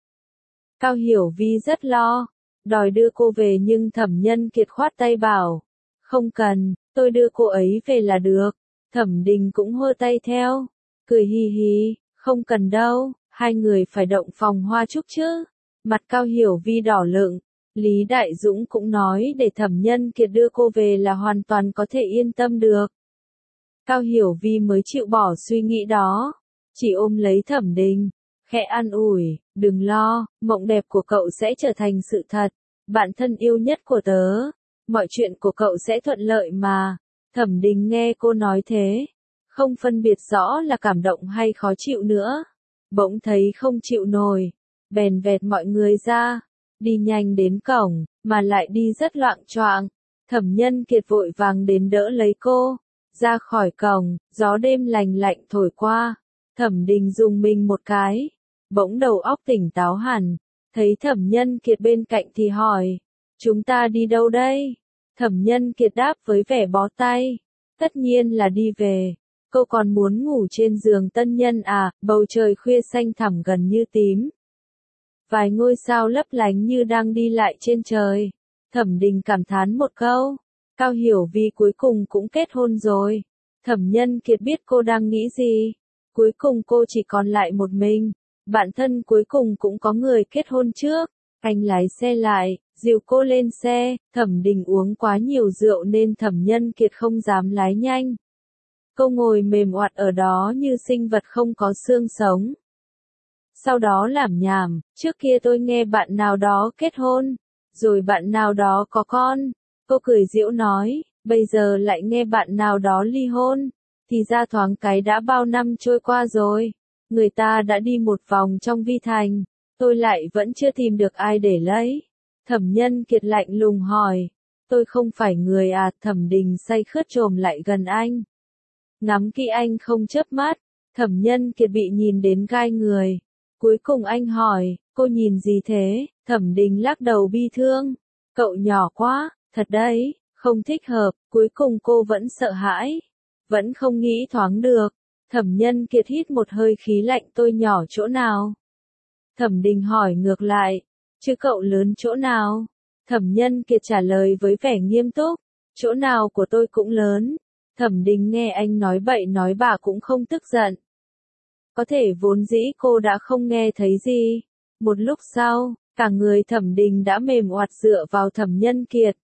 Cao Hiểu Vi rất lo, đòi đưa cô về nhưng Thẩm Nhân Kiệt khoát tay bảo, không cần, tôi đưa cô ấy về là được. Thẩm Đình cũng hơ tay theo, cười hi hi, không cần đâu, hai người phải động phòng hoa chúc chứ. Mặt Cao Hiểu Vi đỏ lựng, Lý Đại Dũng cũng nói để Thẩm Nhân Kiệt đưa cô về là hoàn toàn có thể yên tâm được. Cao Hiểu Vi mới chịu bỏ suy nghĩ đó, chỉ ôm lấy Thẩm Đình, khẽ an ủi, đừng lo, mộng đẹp của cậu sẽ trở thành sự thật, bạn thân yêu nhất của tớ, mọi chuyện của cậu sẽ thuận lợi mà. Thẩm Đình nghe cô nói thế, không phân biệt rõ là cảm động hay khó chịu nữa, bỗng thấy không chịu nổi, bèn vẹt mọi người ra, đi nhanh đến cổng, mà lại đi rất loạng choạng. Thẩm Nhân Kiệt vội vàng đến đỡ lấy cô, ra khỏi cổng, gió đêm lành lạnh thổi qua, Thẩm Đình rùng mình một cái, bỗng đầu óc tỉnh táo hẳn, thấy Thẩm Nhân Kiệt bên cạnh thì hỏi, chúng ta đi đâu đây? Thẩm Nhân Kiệt đáp với vẻ bó tay, tất nhiên là đi về, cô còn muốn ngủ trên giường tân nhân à? Bầu trời khuya xanh thẳm gần như tím, vài ngôi sao lấp lánh như đang đi lại trên trời. Thẩm Đình cảm thán một câu, Cao Hiểu Vi cuối cùng cũng kết hôn rồi. Thẩm Nhân Kiệt biết cô đang nghĩ gì, cuối cùng cô chỉ còn lại một mình, bạn thân cuối cùng cũng có người kết hôn trước. Anh lái xe lại, dìu cô lên xe. Thẩm Đình uống quá nhiều rượu nên Thẩm Nhân Kiệt không dám lái nhanh. Cô ngồi mềm oặt ở đó như sinh vật không có xương sống. Sau đó lảm nhảm, trước kia tôi nghe bạn nào đó kết hôn, rồi bạn nào đó có con. Cô cười giễu nói, bây giờ lại nghe bạn nào đó ly hôn, thì ra thoáng cái đã bao năm trôi qua rồi. Người ta đã đi một vòng trong vi thành, tôi lại vẫn chưa tìm được ai để lấy. Thẩm Nhân Kiệt lạnh lùng hỏi, tôi không phải người à? Thẩm Đình say khướt chồm lại gần anh, ngắm kỹ anh không chớp mắt. Thẩm Nhân Kiệt bị nhìn đến gai người. Cuối cùng anh hỏi, cô nhìn gì thế? Thẩm Đình lắc đầu bi thương, cậu nhỏ quá, thật đấy, không thích hợp. Cuối cùng cô vẫn sợ hãi, vẫn không nghĩ thoáng được. Thẩm Nhân Kiệt hít một hơi khí lạnh, tôi nhỏ chỗ nào? Thẩm Đình hỏi ngược lại, chứ cậu lớn chỗ nào? Thẩm Nhân Kiệt trả lời với vẻ nghiêm túc, chỗ nào của tôi cũng lớn. Thẩm Đình nghe anh nói bậy nói bạ cũng không tức giận. Có thể vốn dĩ cô đã không nghe thấy gì. Một lúc sau, cả người Thẩm Đình đã mềm oặt dựa vào Thẩm Nhân Kiệt.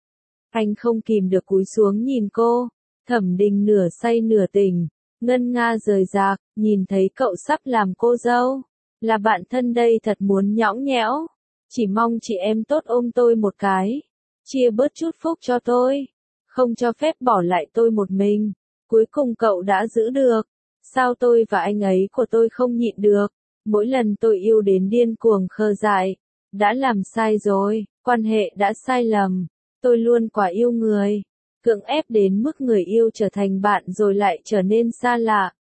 Anh không kìm được cúi xuống nhìn cô. Thẩm Đình nửa say nửa tỉnh, ngân nga rời rạc, nhìn thấy cậu sắp làm cô dâu. Là bạn thân đây thật muốn nhõng nhẽo. Chỉ mong chị em tốt ôm tôi một cái, chia bớt chút phúc cho tôi, không cho phép bỏ lại tôi một mình. Cuối cùng cậu đã giữ được. Sao tôi và anh ấy của tôi không nhịn được? Mỗi lần tôi yêu đến điên cuồng khờ dại. Đã làm sai rồi, quan hệ đã sai lầm. Tôi luôn quá yêu người, cưỡng ép đến mức người yêu trở thành bạn rồi lại trở nên xa lạ.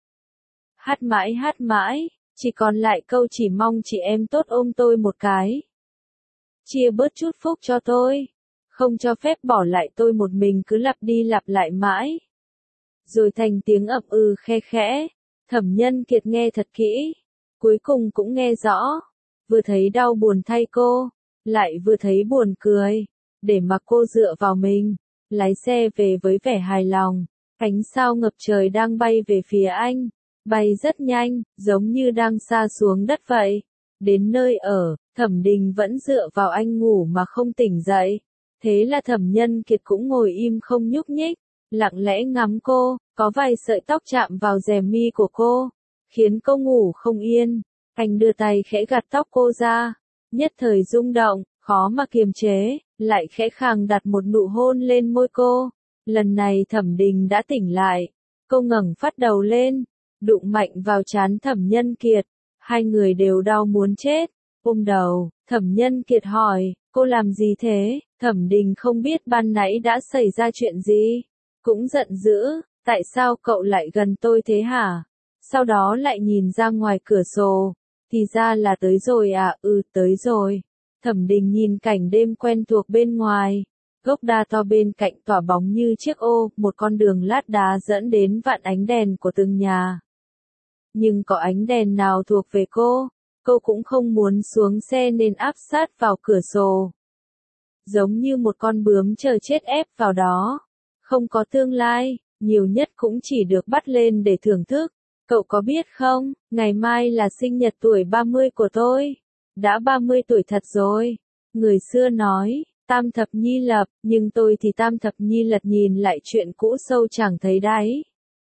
Hát mãi hát mãi, chỉ còn lại câu chỉ mong chị em tốt ôm tôi một cái. Chia bớt chút phúc cho tôi. Không cho phép bỏ lại tôi một mình cứ lặp đi lặp lại mãi. Rồi thành tiếng ậm ừ khe khẽ. Thẩm Nhân Kiệt nghe thật kỹ. Cuối cùng cũng nghe rõ. Vừa thấy đau buồn thay cô. Lại vừa thấy buồn cười. Để mặc cô dựa vào mình. Lái xe về với vẻ hài lòng. Ánh sao ngập trời đang bay về phía anh. Bay rất nhanh, giống như đang sa xuống đất vậy. Đến nơi ở, Thẩm Đình vẫn dựa vào anh ngủ mà không tỉnh dậy. Thế là Thẩm Nhân Kiệt cũng ngồi im không nhúc nhích, lặng lẽ ngắm cô, có vài sợi tóc chạm vào rèm mi của cô, khiến cô ngủ không yên. Anh đưa tay khẽ gạt tóc cô ra, nhất thời rung động, khó mà kiềm chế, lại khẽ khàng đặt một nụ hôn lên môi cô. Lần này Thẩm Đình đã tỉnh lại, cô ngẩng phát đầu lên, đụng mạnh vào trán Thẩm Nhân Kiệt. Hai người đều đau muốn chết. Ôm đầu, Thẩm Nhân Kiệt hỏi, cô làm gì thế? Thẩm Đình không biết ban nãy đã xảy ra chuyện gì. Cũng giận dữ, tại sao cậu lại gần tôi thế hả? Sau đó lại nhìn ra ngoài cửa sổ. Thì ra là tới rồi à, ừ tới rồi. Thẩm Đình nhìn cảnh đêm quen thuộc bên ngoài. Gốc đa to bên cạnh tỏa bóng như chiếc ô, một con đường lát đá dẫn đến vạn ánh đèn của từng nhà. Nhưng có ánh đèn nào thuộc về cô, cô cũng không muốn xuống xe nên áp sát vào cửa sổ. Giống như một con bướm chờ chết ép vào đó. Không có tương lai, nhiều nhất cũng chỉ được bắt lên để thưởng thức. Cậu có biết không, ngày mai là sinh nhật tuổi ba mươi của tôi. Đã ba mươi tuổi thật rồi. Người xưa nói, tam thập nhi lập, nhưng tôi thì tam thập nhi lật nhìn lại chuyện cũ sâu chẳng thấy đáy.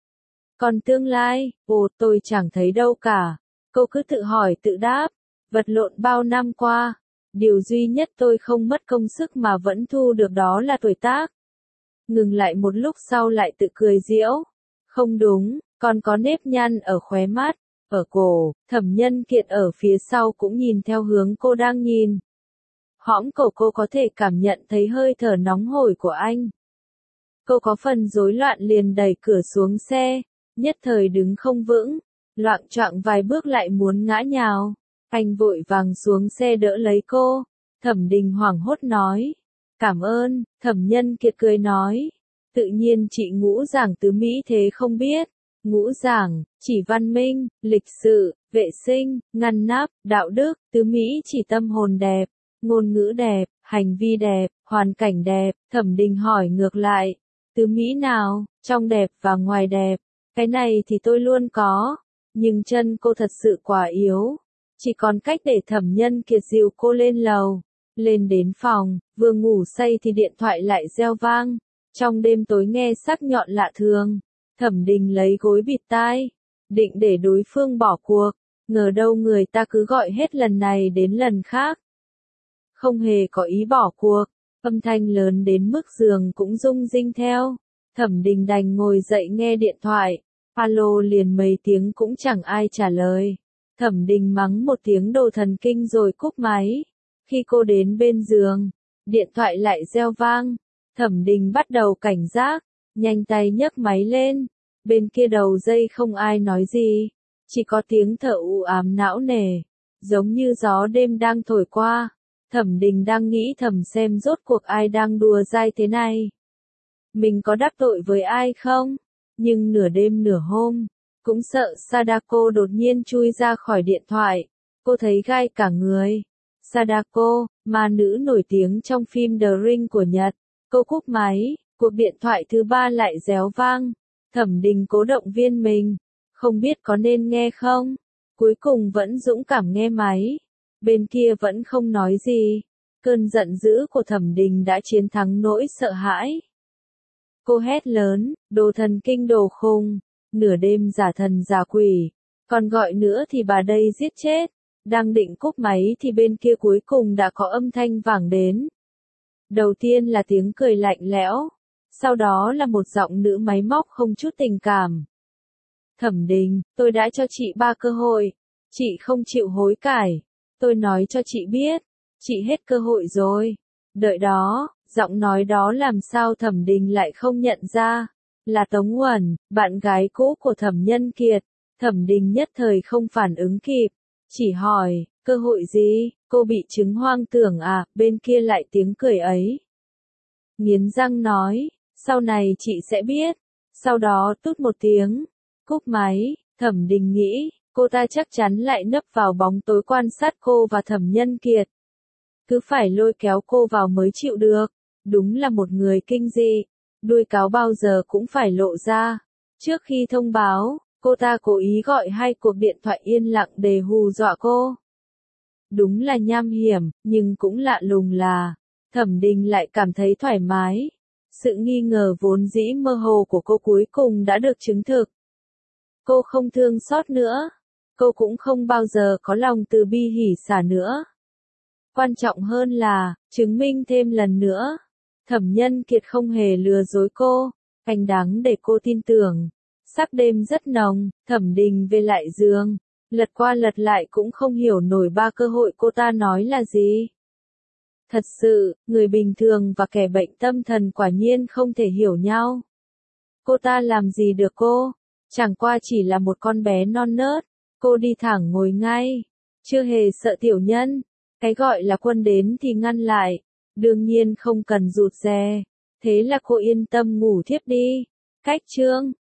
Còn tương lai, ồ tôi chẳng thấy đâu cả. Cô cứ tự hỏi tự đáp, vật lộn bao năm qua. Điều duy nhất tôi không mất công sức mà vẫn thu được đó là tuổi tác. Ngừng lại một lúc sau lại tự cười giễu. Không đúng, còn có nếp nhăn ở khóe mắt, ở cổ. Thẩm Nhân Kiệt ở phía sau cũng nhìn theo hướng cô đang nhìn. Hõm cổ cô có thể cảm nhận thấy hơi thở nóng hổi của anh. Cô có phần rối loạn liền đẩy cửa xuống xe, nhất thời đứng không vững, loạng choạng vài bước lại muốn ngã nhào. Anh vội vàng xuống xe đỡ lấy cô. Thẩm Đình hoảng hốt nói. Cảm ơn, Thẩm Nhân Kiệt cười nói. Tự nhiên chị ngũ giảng tứ Mỹ thế không biết. Ngũ giảng, chỉ văn minh, lịch sự, vệ sinh, ngăn nắp, đạo đức, tứ Mỹ chỉ tâm hồn đẹp, ngôn ngữ đẹp, hành vi đẹp, hoàn cảnh đẹp. Thẩm Đình hỏi ngược lại. Tứ Mỹ nào, trong đẹp và ngoài đẹp? Cái này thì tôi luôn có. Nhưng chân cô thật sự quá yếu. Chỉ còn cách để Thẩm Nhân Kiệt dìu cô lên lầu. Lên đến phòng, vừa ngủ say thì điện thoại lại reo vang. Trong đêm tối nghe sắc nhọn lạ thường. Thẩm Đình lấy gối bịt tai. Định để đối phương bỏ cuộc. Ngờ đâu người ta cứ gọi hết lần này đến lần khác. Không hề có ý bỏ cuộc. Âm thanh lớn đến mức giường cũng rung rinh theo. Thẩm Đình đành ngồi dậy nghe điện thoại. Alo liền mấy tiếng cũng chẳng ai trả lời. Thẩm Đình mắng một tiếng đồ thần kinh rồi cúp máy. Khi cô đến bên giường, điện thoại lại reo vang. Thẩm Đình bắt đầu cảnh giác, nhanh tay nhấc máy lên. Bên kia đầu dây không ai nói gì, chỉ có tiếng thở u ám não nề, giống như gió đêm đang thổi qua. Thẩm Đình đang nghĩ thầm xem rốt cuộc ai đang đùa dai thế này. Mình có đắc tội với ai không? Nhưng nửa đêm nửa hôm, cũng sợ Sadako đột nhiên chui ra khỏi điện thoại. Cô thấy gai cả người. Sadako, ma nữ nổi tiếng trong phim The Ring của Nhật. Cô cúp máy, cuộc điện thoại thứ ba lại réo vang. Thẩm Đình cố động viên mình. Không biết có nên nghe không? Cuối cùng vẫn dũng cảm nghe máy. Bên kia vẫn không nói gì. Cơn giận dữ của Thẩm Đình đã chiến thắng nỗi sợ hãi. Cô hét lớn, đồ thần kinh đồ khùng. Nửa đêm giả thần giả quỷ. Còn gọi nữa thì bà đây giết chết. Đang định cúp máy thì bên kia cuối cùng đã có âm thanh vang đến. Đầu tiên là tiếng cười lạnh lẽo. Sau đó là một giọng nữ máy móc không chút tình cảm. Thẩm Đình, tôi đã cho chị ba cơ hội. Chị không chịu hối cải. Tôi nói cho chị biết. Chị hết cơ hội rồi. Đợi đó, giọng nói đó làm sao Thẩm Đình lại không nhận ra. Là Tống Uẩn, bạn gái cũ của Thẩm Nhân Kiệt. Thẩm Đình nhất thời không phản ứng kịp, chỉ hỏi, cơ hội gì, cô bị chứng hoang tưởng à, bên kia lại tiếng cười ấy. Nghiến răng nói, sau này chị sẽ biết, sau đó tút một tiếng, cúp máy, Thẩm Đình nghĩ, cô ta chắc chắn lại nấp vào bóng tối quan sát cô và Thẩm Nhân Kiệt. Cứ phải lôi kéo cô vào mới chịu được, đúng là một người kinh dị, đuôi cáo bao giờ cũng phải lộ ra. Trước khi thông báo, cô ta cố ý gọi hai cuộc điện thoại yên lặng để hù dọa cô. Đúng là nham hiểm, nhưng cũng lạ lùng là, Thẩm Đình lại cảm thấy thoải mái. Sự nghi ngờ vốn dĩ mơ hồ của cô cuối cùng đã được chứng thực. Cô không thương xót nữa. Cô cũng không bao giờ có lòng từ bi hỉ xả nữa. Quan trọng hơn là, chứng minh thêm lần nữa, Thẩm Nhân Kiệt không hề lừa dối cô, canh đáng để cô tin tưởng. Sắc đêm rất nồng, Thẩm Đình về lại giường, lật qua lật lại cũng không hiểu nổi ba cơ hội cô ta nói là gì. Thật sự, người bình thường và kẻ bệnh tâm thần quả nhiên không thể hiểu nhau. Cô ta làm gì được cô? Chẳng qua chỉ là một con bé non nớt. Cô đi thẳng ngồi ngay, chưa hề sợ tiểu nhân. Cái gọi là quân đến thì ngăn lại, đương nhiên không cần rụt rè. Thế là cô yên tâm ngủ thiếp đi. Cách chương